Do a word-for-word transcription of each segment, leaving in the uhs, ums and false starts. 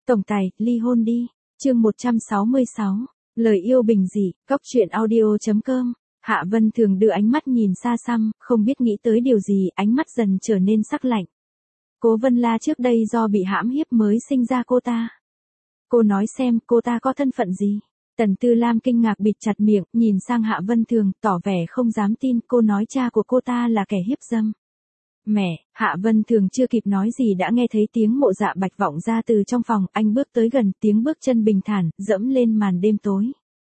Tổng tài, ly hôn đi. Chương một trăm sáu mươi sáu. Lời yêu bình dị, góc truyện audio.com. Hạ Vân Thường đưa ánh mắt nhìn xa xăm, không biết nghĩ tới điều gì, ánh mắt dần trở nên sắc lạnh. Cố Vân La trước đây do bị hãm hiếp mới sinh ra cô ta. Cô nói xem, cô ta có thân phận gì? Tần Tư Lam kinh ngạc bịt chặt miệng, nhìn sang Hạ Vân Thường, tỏ vẻ không dám tin, cô nói cha của cô ta là kẻ hiếp dâm. Mẹ, Hạ Vân Thường chưa kịp nói gì đã nghe thấy tiếng Mộ Dạ Bạch vọng ra từ trong phòng, anh bước tới gần, tiếng bước chân bình thản, dẫm lên màn đêm tối.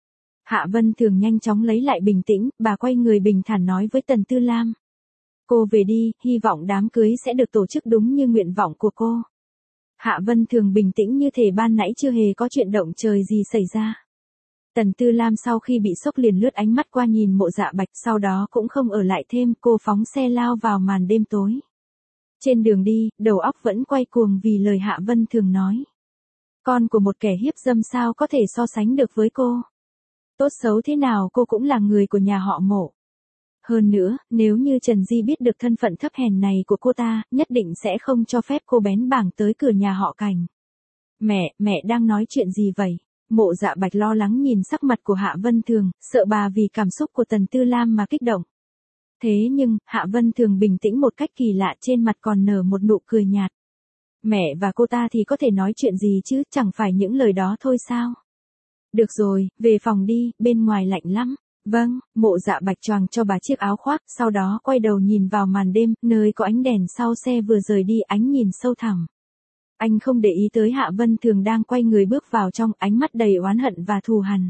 Hạ Vân Thường nhanh chóng lấy lại bình tĩnh, bà quay người bình thản nói với Tần Tư Lam. Cô về đi, hy vọng đám cưới sẽ được tổ chức đúng như nguyện vọng của cô. Hạ Vân Thường bình tĩnh như thể ban nãy chưa hề có chuyện động trời gì xảy ra. Tần Tư Lam sau khi bị sốc liền lướt ánh mắt qua nhìn Mộ Dạ Bạch, sau đó cũng không ở lại thêm, cô phóng xe lao vào màn đêm tối. Trên đường đi, đầu óc vẫn quay cuồng vì lời Hạ Vân Thường nói. Con của một kẻ hiếp dâm sao có thể so sánh được với cô. Tốt xấu thế nào cô cũng là người của nhà họ Mộ. Hơn nữa, nếu như Trần Di biết được thân phận thấp hèn này của cô ta, nhất định sẽ không cho phép cô bén bảng tới cửa nhà họ Cảnh. Mẹ, mẹ đang nói chuyện gì vậy? Mộ Dạ Bạch lo lắng nhìn sắc mặt của Hạ Vân Thường, sợ bà vì cảm xúc của Tần Tư Lam mà kích động. Thế nhưng, Hạ Vân Thường bình tĩnh một cách kỳ lạ, trên mặt còn nở một nụ cười nhạt. Mẹ và cô ta thì có thể nói chuyện gì chứ, chẳng phải những lời đó thôi sao? Được rồi, về phòng đi, bên ngoài lạnh lắm. Vâng, Mộ Dạ Bạch choàng cho bà chiếc áo khoác, sau đó quay đầu nhìn vào màn đêm, nơi có ánh đèn sau xe vừa rời đi, ánh nhìn sâu thẳm. Anh không để ý tới Hạ Vân Thường đang quay người bước vào trong, ánh mắt đầy oán hận và thù hằn.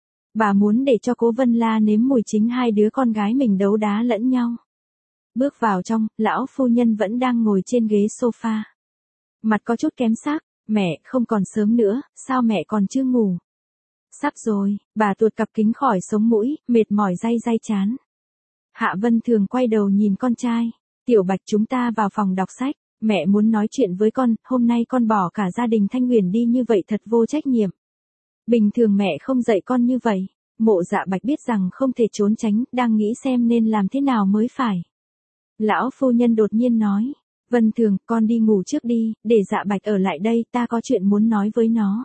Bà muốn để cho Cố Vân La nếm mùi chính hai đứa con gái mình đấu đá lẫn nhau. Bước vào trong, lão phu nhân vẫn đang ngồi trên ghế sofa. Mặt có chút kém sắc, mẹ, không còn sớm nữa, sao mẹ còn chưa ngủ? Sắp rồi, bà tuột cặp kính khỏi sống mũi, mệt mỏi day day chán. Hạ Vân Thường quay đầu nhìn con trai. Tiểu Bạch, chúng ta vào phòng đọc sách. Mẹ muốn nói chuyện với con, hôm nay con bỏ cả gia đình Thanh Huyền đi như vậy thật vô trách nhiệm. Bình thường mẹ không dạy con như vậy. Mộ Dạ Bạch biết rằng không thể trốn tránh, đang nghĩ xem nên làm thế nào mới phải. Lão phu nhân đột nhiên nói, Vân Thường, con đi ngủ trước đi, để Dạ Bạch ở lại đây, ta có chuyện muốn nói với nó.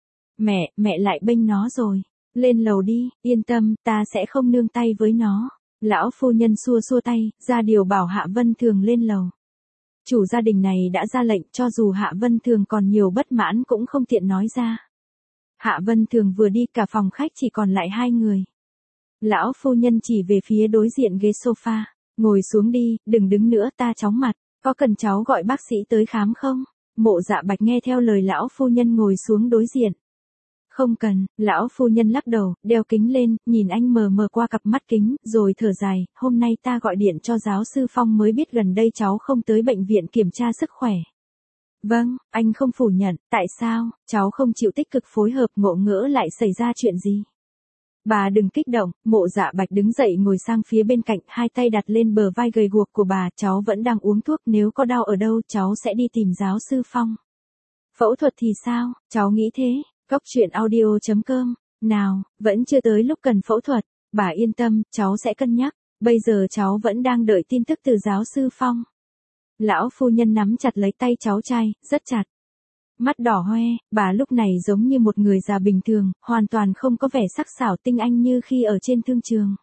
Mẹ, mẹ lại bênh nó rồi. Lên lầu đi, yên tâm, ta sẽ không nương tay với nó. Lão phu nhân xua xua tay, ra điều bảo Hạ Vân Thường lên lầu. Chủ gia đình này đã ra lệnh, cho dù Hạ Vân Thường còn nhiều bất mãn cũng không tiện nói ra. Hạ Vân Thường vừa đi, cả phòng khách chỉ còn lại hai người. Lão phu nhân chỉ về phía đối diện ghế sofa. Ngồi xuống đi, đừng đứng nữa, ta chóng mặt. Có cần cháu gọi bác sĩ tới khám không? Mộ Dạ Bạch nghe theo lời lão phu nhân ngồi xuống đối diện. Không cần, lão phu nhân lắc đầu, đeo kính lên, nhìn anh mờ mờ qua cặp mắt kính, rồi thở dài, hôm nay ta gọi điện cho giáo sư Phong mới biết gần đây cháu không tới bệnh viện kiểm tra sức khỏe. Vâng, anh không phủ nhận, tại sao, cháu không chịu tích cực phối hợp, ngộ ngỡ lại xảy ra chuyện gì? Bà đừng kích động. Mộ Dạ Bạch đứng dậy ngồi sang phía bên cạnh, hai tay đặt lên bờ vai gầy guộc của bà, cháu vẫn đang uống thuốc, nếu có đau ở đâu, cháu sẽ đi tìm giáo sư Phong. Phẫu thuật thì sao, cháu nghĩ thế? Góc truyện audio.com. Nào, vẫn chưa tới lúc cần phẫu thuật, bà yên tâm, cháu sẽ cân nhắc, bây giờ cháu vẫn đang đợi tin tức từ giáo sư Phong. Lão phu nhân nắm chặt lấy tay cháu trai, rất chặt. Mắt đỏ hoe, bà lúc này giống như một người già bình thường, hoàn toàn không có vẻ sắc sảo tinh anh như khi ở trên thương trường.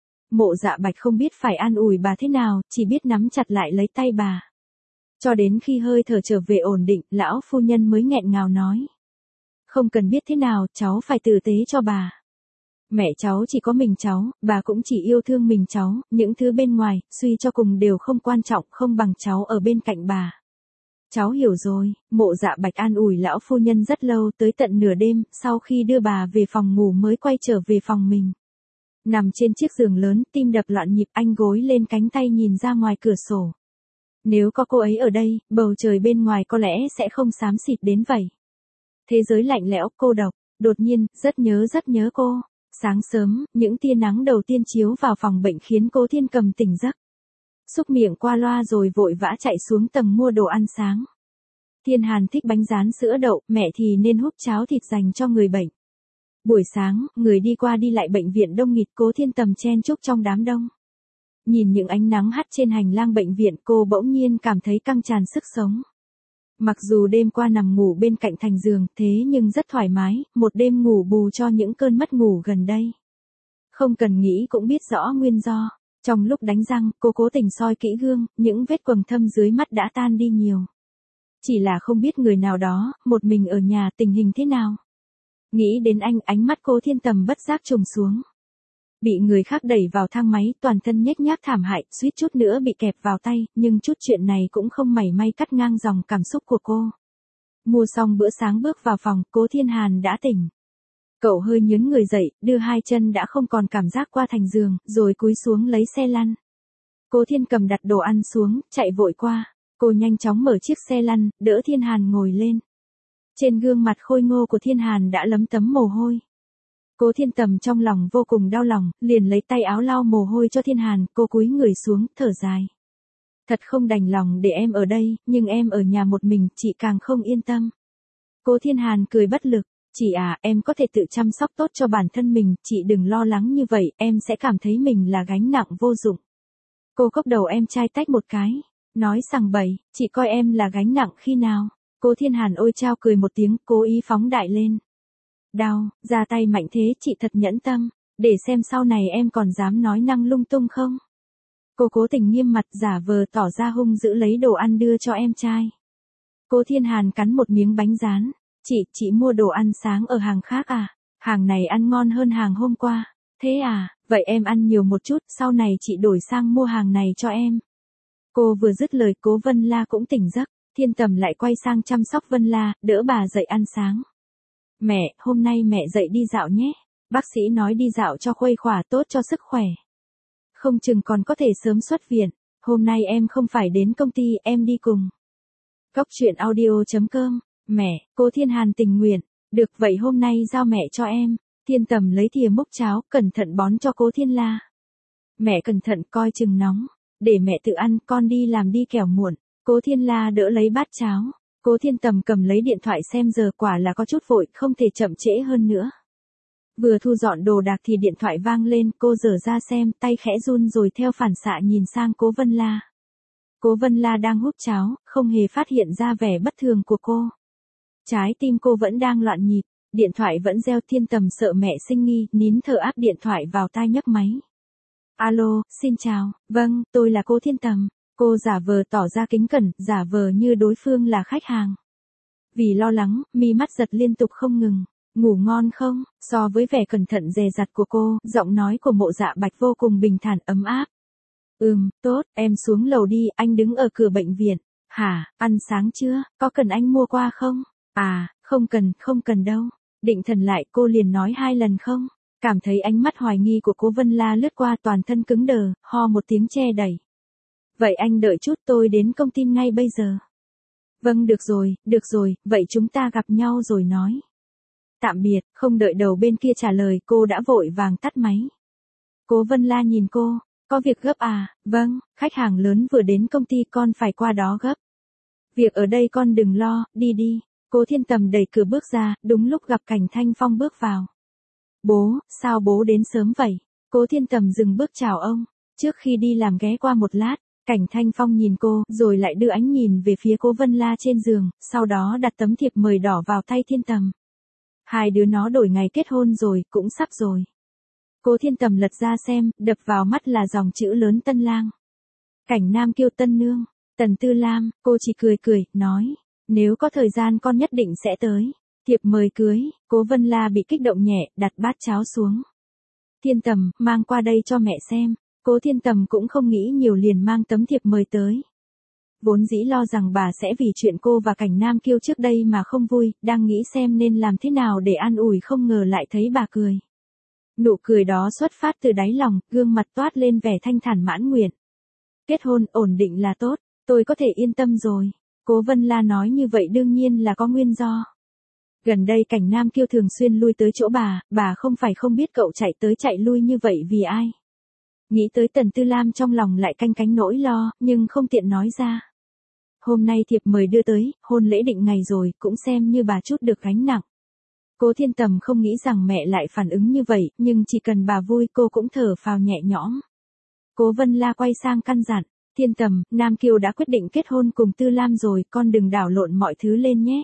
Mộ Dạ Bạch không biết phải an ủi bà thế nào, chỉ biết nắm chặt lại lấy tay bà. Cho đến khi hơi thở trở về ổn định, lão phu nhân mới nghẹn ngào nói. Không cần biết thế nào, cháu phải tử tế cho bà. Mẹ cháu chỉ có mình cháu, bà cũng chỉ yêu thương mình cháu, những thứ bên ngoài, suy cho cùng đều không quan trọng, không bằng cháu ở bên cạnh bà. Cháu hiểu rồi. Mộ Dạ Bạch an ủi lão phu nhân rất lâu, tới tận nửa đêm, sau khi đưa bà về phòng ngủ mới quay trở về phòng mình. Nằm trên chiếc giường lớn, tim đập loạn nhịp, anh gối lên cánh tay nhìn ra ngoài cửa sổ. Nếu có cô ấy ở đây, bầu trời bên ngoài có lẽ sẽ không xám xịt đến vậy. Thế giới lạnh lẽo, cô độc, đột nhiên, rất nhớ rất nhớ cô. Sáng sớm, những tia nắng đầu tiên chiếu vào phòng bệnh khiến Cố Thiên Cầm tỉnh giấc. Xúc miệng qua loa rồi vội vã chạy xuống tầng mua đồ ăn sáng. Thiên Hàn thích bánh rán sữa đậu, mẹ thì nên hút cháo thịt dành cho người bệnh. Buổi sáng, người đi qua đi lại bệnh viện đông nghịt, Cố Thiên Tầm chen chúc trong đám đông. Nhìn những ánh nắng hắt trên hành lang bệnh viện, cô bỗng nhiên cảm thấy căng tràn sức sống. Mặc dù đêm qua nằm ngủ bên cạnh thành giường, thế nhưng rất thoải mái, một đêm ngủ bù cho những cơn mất ngủ gần đây. Không cần nghĩ cũng biết rõ nguyên do. Trong lúc đánh răng, cô cố tình soi kỹ gương, những vết quầng thâm dưới mắt đã tan đi nhiều. Chỉ là không biết người nào đó, một mình ở nhà tình hình thế nào. Nghĩ đến anh, ánh mắt Cố Thiên Tầm bất giác trùng xuống. Bị người khác đẩy vào thang máy, toàn thân nhếch nhác thảm hại, suýt chút nữa bị kẹp vào tay, nhưng chút chuyện này cũng không mảy may cắt ngang dòng cảm xúc của cô. Mua xong bữa sáng bước vào phòng, Cố Thiên Hàn đã tỉnh. Cậu hơi nhướng người dậy, đưa hai chân đã không còn cảm giác qua thành giường, rồi cúi xuống lấy xe lăn. Cố Thiên Cầm đặt đồ ăn xuống, chạy vội qua. Cô nhanh chóng mở chiếc xe lăn, đỡ Thiên Hàn ngồi lên. Trên gương mặt khôi ngô của Thiên Hàn đã lấm tấm mồ hôi. Cố Thiên Tầm trong lòng vô cùng đau lòng, liền lấy tay áo lau mồ hôi cho Thiên Hàn, cô cúi người xuống, thở dài. Thật không đành lòng để em ở đây, nhưng em ở nhà một mình, chị càng không yên tâm. Cố Thiên Hàn cười bất lực, chị à, em có thể tự chăm sóc tốt cho bản thân mình, chị đừng lo lắng như vậy, em sẽ cảm thấy mình là gánh nặng vô dụng. Cô cốc đầu em trai tách một cái, nói sằng bậy, chị coi em là gánh nặng khi nào? Cố Thiên Hàn ôi chao cười một tiếng, cố ý phóng đại lên. Đau, ra tay mạnh thế, chị thật nhẫn tâm, để xem sau này em còn dám nói năng lung tung không? Cô cố tình nghiêm mặt giả vờ tỏ ra hung dữ lấy đồ ăn đưa cho em trai. Cố Thiên Hàn cắn một miếng bánh rán, chị, chị mua đồ ăn sáng ở hàng khác à? Hàng này ăn ngon hơn hàng hôm qua. Thế à, vậy em ăn nhiều một chút, sau này chị đổi sang mua hàng này cho em. Cô vừa dứt lời, Cố Vân La cũng tỉnh giấc, Thiên Tầm lại quay sang chăm sóc Vân La, đỡ bà dậy ăn sáng. Mẹ, hôm nay mẹ dậy đi dạo nhé. Bác sĩ nói đi dạo cho khuây khỏa tốt cho sức khỏe. Không chừng còn có thể sớm xuất viện. Hôm nay em không phải đến công ty, em đi cùng. Cốc truyện audio chấm com. Mẹ, Cố Thiên Hàn tình nguyện. Được vậy hôm nay giao mẹ cho em. Thiên Tầm lấy thìa múc cháo, cẩn thận bón cho Cố Thiên La. Mẹ cẩn thận coi chừng nóng. Để mẹ tự ăn, con đi làm đi kẻo muộn. Cố Thiên La đỡ lấy bát cháo. Cố Thiên Tầm cầm lấy điện thoại xem giờ, quả là có chút vội, không thể chậm trễ hơn nữa. Vừa thu dọn đồ đạc thì điện thoại vang lên, cô dở ra xem, tay khẽ run rồi theo phản xạ nhìn sang Cố Vân La. Cố Vân La đang hút cháo, không hề phát hiện ra vẻ bất thường của cô. Trái tim cô vẫn đang loạn nhịp, điện thoại vẫn reo. Thiên Tầm sợ mẹ sinh nghi, nín thở áp điện thoại vào tai nhấc máy. Alo, xin chào, vâng, tôi là Cố Thiên Tầm. Cô giả vờ tỏ ra kính cẩn, giả vờ như đối phương là khách hàng. Vì lo lắng, mi mắt giật liên tục không ngừng. Ngủ ngon không? So với vẻ cẩn thận dè dặt của cô, giọng nói của Mộ Dạ Bạch vô cùng bình thản ấm áp. Ừm, tốt, em xuống lầu đi, anh đứng ở cửa bệnh viện. Hả, ăn sáng chưa, có cần anh mua qua không? À, không cần, không cần đâu. Định thần lại, cô liền nói hai lần không. Cảm thấy ánh mắt hoài nghi của Cố Vân La lướt qua, toàn thân cứng đờ, ho một tiếng che đẩy. Vậy anh đợi chút, tôi đến công ty ngay bây giờ. Vâng, được rồi, được rồi, vậy chúng ta gặp nhau rồi nói. Tạm biệt, không đợi đầu bên kia trả lời, cô đã vội vàng tắt máy. Cố Vân La nhìn cô, có việc gấp à? Vâng, khách hàng lớn vừa đến công ty, con phải qua đó gấp. Việc ở đây con đừng lo, đi đi. Cố Thiên Tầm đẩy cửa bước ra, đúng lúc gặp Cảnh Thanh Phong bước vào. Bố, sao bố đến sớm vậy? Cố Thiên Tầm dừng bước chào ông, trước khi đi làm ghé qua một lát. Cảnh Thanh Phong nhìn cô, rồi lại đưa ánh nhìn về phía Cố Vân La trên giường, sau đó đặt tấm thiệp mời đỏ vào tay Thiên Tầm. Hai đứa nó đổi ngày kết hôn rồi, cũng sắp rồi. Cố Thiên Tầm lật ra xem, đập vào mắt là dòng chữ lớn Tân Lang. Cảnh Nam Kiêu Tân Nương, Tần Tư Lam, cô chỉ cười cười, nói, nếu có thời gian con nhất định sẽ tới. Thiệp mời cưới, Cố Vân La bị kích động nhẹ, đặt bát cháo xuống. Thiên Tầm, mang qua đây cho mẹ xem. Cố Thiên Tầm cũng không nghĩ nhiều liền mang tấm thiệp mời tới. Vốn dĩ lo rằng bà sẽ vì chuyện cô và Cảnh Nam Kiêu trước đây mà không vui, đang nghĩ xem nên làm thế nào để an ủi, không ngờ lại thấy bà cười. Nụ cười đó xuất phát từ đáy lòng, gương mặt toát lên vẻ thanh thản mãn nguyện. Kết hôn ổn định là tốt, tôi có thể yên tâm rồi. Cố Vân La nói như vậy đương nhiên là có nguyên do. Gần đây Cảnh Nam Kiêu thường xuyên lui tới chỗ bà, bà không phải không biết cậu chạy tới chạy lui như vậy vì ai. Nghĩ tới Tần Tư Lam trong lòng lại canh cánh nỗi lo, nhưng không tiện nói ra. Hôm nay thiệp mời đưa tới, hôn lễ định ngày rồi, cũng xem như bà chút được gánh nặng. Cố Thiên Tầm không nghĩ rằng mẹ lại phản ứng như vậy, nhưng chỉ cần bà vui cô cũng thở phào nhẹ nhõm. Cố Vân La quay sang căn dặn, Thiên Tầm, Nam Kiều đã quyết định kết hôn cùng Tư Lam rồi, con đừng đảo lộn mọi thứ lên nhé.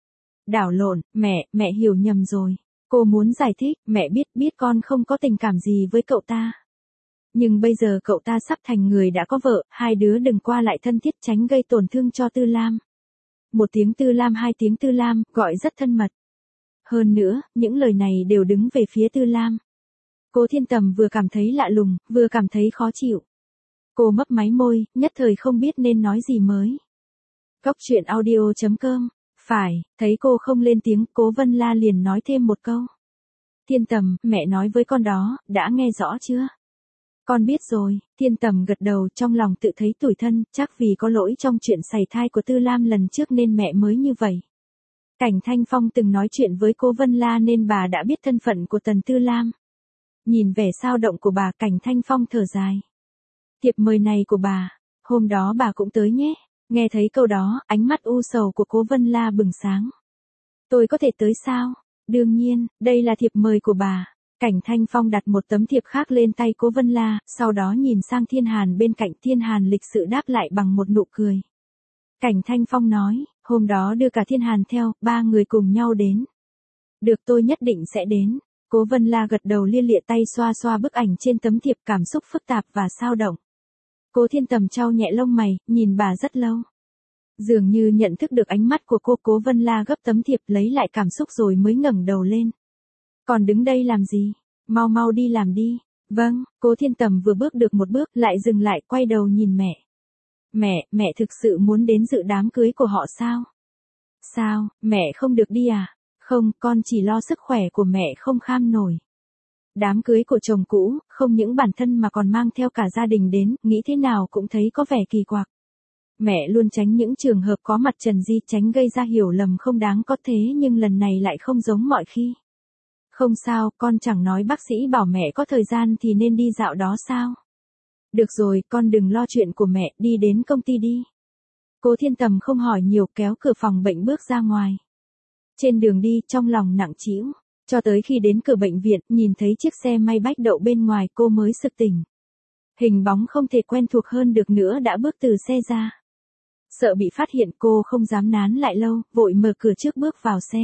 Đảo lộn, mẹ, mẹ hiểu nhầm rồi. Cô muốn giải thích, mẹ biết, biết con không có tình cảm gì với cậu ta. Nhưng bây giờ cậu ta sắp thành người đã có vợ, hai đứa đừng qua lại thân thiết tránh gây tổn thương cho Tư Lam. Một tiếng Tư Lam hai tiếng Tư Lam, gọi rất thân mật. Hơn nữa, những lời này đều đứng về phía Tư Lam. Cố Thiên Tầm vừa cảm thấy lạ lùng, vừa cảm thấy khó chịu. Cô mấp máy môi, nhất thời không biết nên nói gì mới. Cóc truyện audio chấm com. Phải, thấy cô không lên tiếng, Cố Vân La liền nói thêm một câu. Thiên Tầm, mẹ nói với con đó, đã nghe rõ chưa? Con biết rồi, Thiên Tầm gật đầu, trong lòng tự thấy tủi thân, chắc vì có lỗi trong chuyện sảy thai của Tư Lam lần trước nên mẹ mới như vậy. Cảnh Thanh Phong từng nói chuyện với Cố Vân La nên bà đã biết thân phận của Tần Tư Lam. Nhìn vẻ sao động của bà, Cảnh Thanh Phong thở dài. Thiệp mời này của bà, hôm đó bà cũng tới nhé. Nghe thấy câu đó, ánh mắt u sầu của Cố Vân La bừng sáng. Tôi có thể tới sao? Đương nhiên, đây là thiệp mời của bà. Cảnh Thanh Phong đặt một tấm thiệp khác lên tay Cố Vân La, sau đó nhìn sang Thiên Hàn bên cạnh. Thiên Hàn lịch sự đáp lại bằng một nụ cười. Cảnh Thanh Phong nói, hôm đó đưa cả Thiên Hàn theo, ba người cùng nhau đến. Được, tôi nhất định sẽ đến. Cố Vân La gật đầu, lia lịa tay xoa xoa bức ảnh trên tấm thiệp, cảm xúc phức tạp và sao động. Cố Thiên Tầm chau nhẹ lông mày, nhìn bà rất lâu. Dường như nhận thức được ánh mắt của cô, Cố Vân La gấp tấm thiệp lấy lại cảm xúc rồi mới ngẩng đầu lên. Còn đứng đây làm gì? Mau mau đi làm đi. Vâng, Cố Thiên Tầm vừa bước được một bước lại dừng lại, quay đầu nhìn mẹ. Mẹ, mẹ thực sự muốn đến dự đám cưới của họ sao? Sao, mẹ không được đi à? Không, con chỉ lo sức khỏe của mẹ không kham nổi. Đám cưới của chồng cũ, không những bản thân mà còn mang theo cả gia đình đến, nghĩ thế nào cũng thấy có vẻ kỳ quặc. Mẹ luôn tránh những trường hợp có mặt Trần Di, tránh gây ra hiểu lầm không đáng có, thế nhưng lần này lại không giống mọi khi. Không sao, con chẳng nói bác sĩ bảo mẹ có thời gian thì nên đi dạo đó sao? Được rồi, con đừng lo chuyện của mẹ, đi đến công ty đi. Cố Thiên Tầm không hỏi nhiều, kéo cửa phòng bệnh bước ra ngoài. Trên đường đi, trong lòng nặng trĩu. Cho tới khi đến cửa bệnh viện, nhìn thấy chiếc xe may bách đậu bên ngoài, cô mới sực tỉnh. Hình bóng không thể quen thuộc hơn được nữa đã bước từ xe ra. Sợ bị phát hiện, cô không dám nán lại lâu, vội mở cửa trước bước vào xe.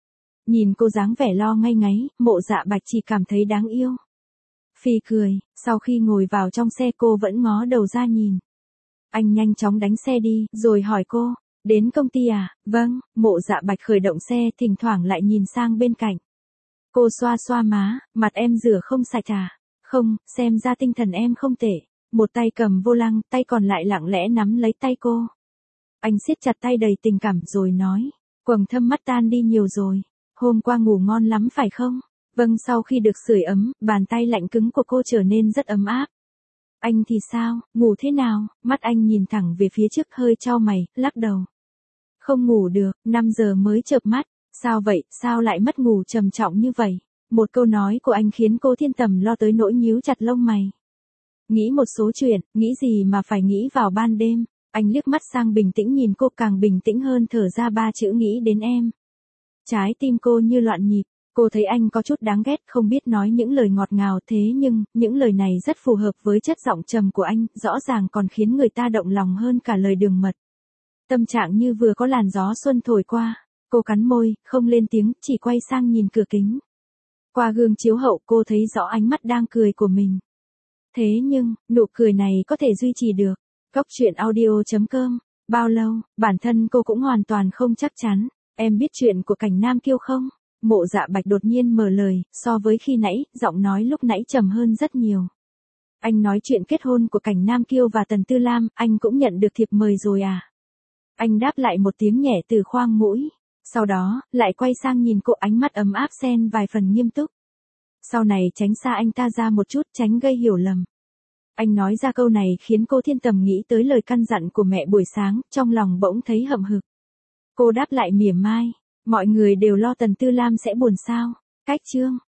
Nhìn cô dáng vẻ lo ngay ngáy, Mộ Dạ Bạch chỉ cảm thấy đáng yêu. Phì cười, sau khi ngồi vào trong xe cô vẫn ngó đầu ra nhìn. Anh nhanh chóng đánh xe đi, rồi hỏi cô, đến công ty à? Vâng, Mộ Dạ Bạch khởi động xe, thỉnh thoảng lại nhìn sang bên cạnh. Cô xoa xoa má, mặt em rửa không sạch à? Không, xem ra tinh thần em không tệ. Một tay cầm vô lăng, tay còn lại lặng lẽ nắm lấy tay cô. Anh siết chặt tay đầy tình cảm rồi nói, quầng thâm mắt tan đi nhiều rồi. Hôm qua ngủ ngon lắm phải không? Vâng, sau khi được sưởi ấm, bàn tay lạnh cứng của cô trở nên rất ấm áp. Anh thì sao, ngủ thế nào? Mắt anh nhìn thẳng về phía trước, hơi chau mày, lắc đầu. Không ngủ được, năm giờ mới chợp mắt. Sao vậy, sao lại mất ngủ trầm trọng như vậy? Một câu nói của anh khiến Cố Thiên Tầm lo tới nỗi nhíu chặt lông mày. Nghĩ một số chuyện, nghĩ gì mà phải nghĩ vào ban đêm. Anh liếc mắt sang bình tĩnh nhìn cô, càng bình tĩnh hơn, thở ra ba chữ nghĩ đến em. Trái tim cô như loạn nhịp, cô thấy anh có chút đáng ghét, không biết nói những lời ngọt ngào, thế nhưng, những lời này rất phù hợp với chất giọng trầm của anh, rõ ràng còn khiến người ta động lòng hơn cả lời đường mật. Tâm trạng như vừa có làn gió xuân thổi qua, cô cắn môi, không lên tiếng, chỉ quay sang nhìn cửa kính. Qua gương chiếu hậu cô thấy rõ ánh mắt đang cười của mình. Thế nhưng, nụ cười này có thể duy trì được. Cóc truyện audio chấm com, bao lâu, bản thân cô cũng hoàn toàn không chắc chắn. Em biết chuyện của Cảnh Nam Kiêu không? Mộ Dạ Bạch đột nhiên mở lời, so với khi nãy, giọng nói lúc nãy trầm hơn rất nhiều. Anh nói chuyện kết hôn của Cảnh Nam Kiêu và Tần Tư Lam, anh cũng nhận được thiệp mời rồi à? Anh đáp lại một tiếng nhẹ từ khoang mũi. Sau đó, lại quay sang nhìn cô, ánh mắt ấm áp xen vài phần nghiêm túc. Sau này tránh xa anh ta ra một chút, tránh gây hiểu lầm. Anh nói ra câu này khiến cô Thiên Tầm nghĩ tới lời căn dặn của mẹ buổi sáng, trong lòng bỗng thấy hậm hực. Cô đáp lại mỉa mai, mọi người đều lo Tần Tư Lam sẽ buồn sao? Cách chương